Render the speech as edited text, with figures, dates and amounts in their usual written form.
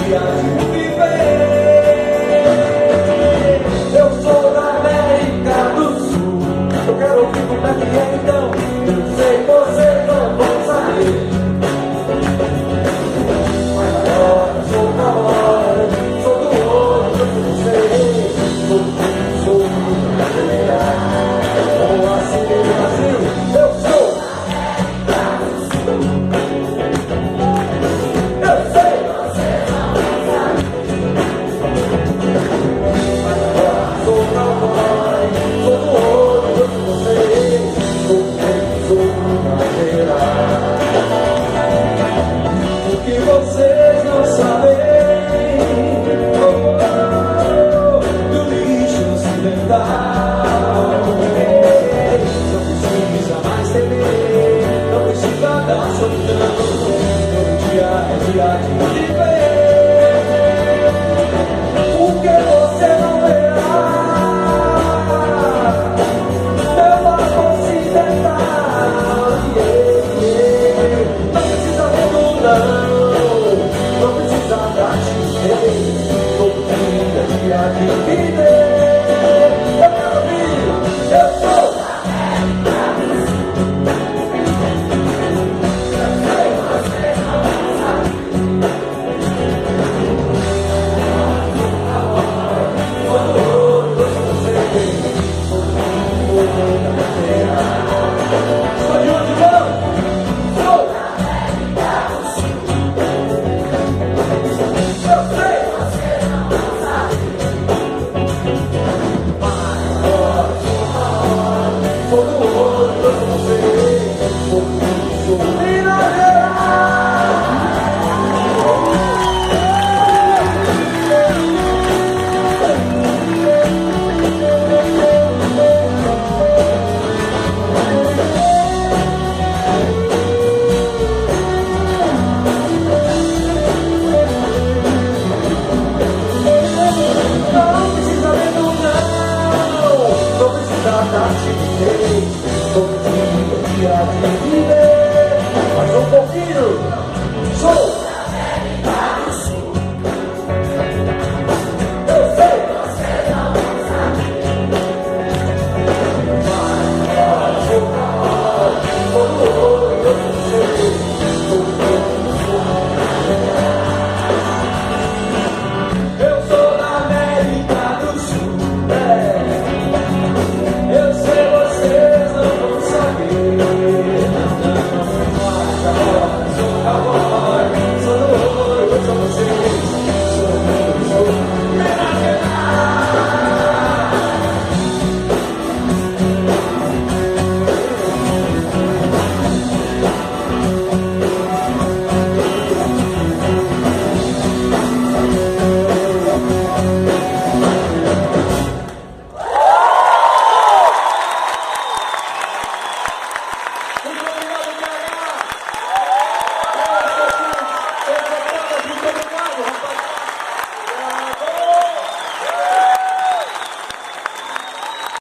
dia de viver. Eu sou da América do Sul. Eu quero ouvir como é que é então. Eu sei que vocês não vão saber. Mas agora sou da hora, sou do outro, eu não sei. Sou brasileira. Ou assim, Brasil, eu sou. Eu sei. Mas agora sou da hora, sou do outro, eu não sei. Sou brasileira. O que vocês não sabem, do lixo ocidental. Não precisa mais temer, não precisa da solidão. Todo dia é dia de viver.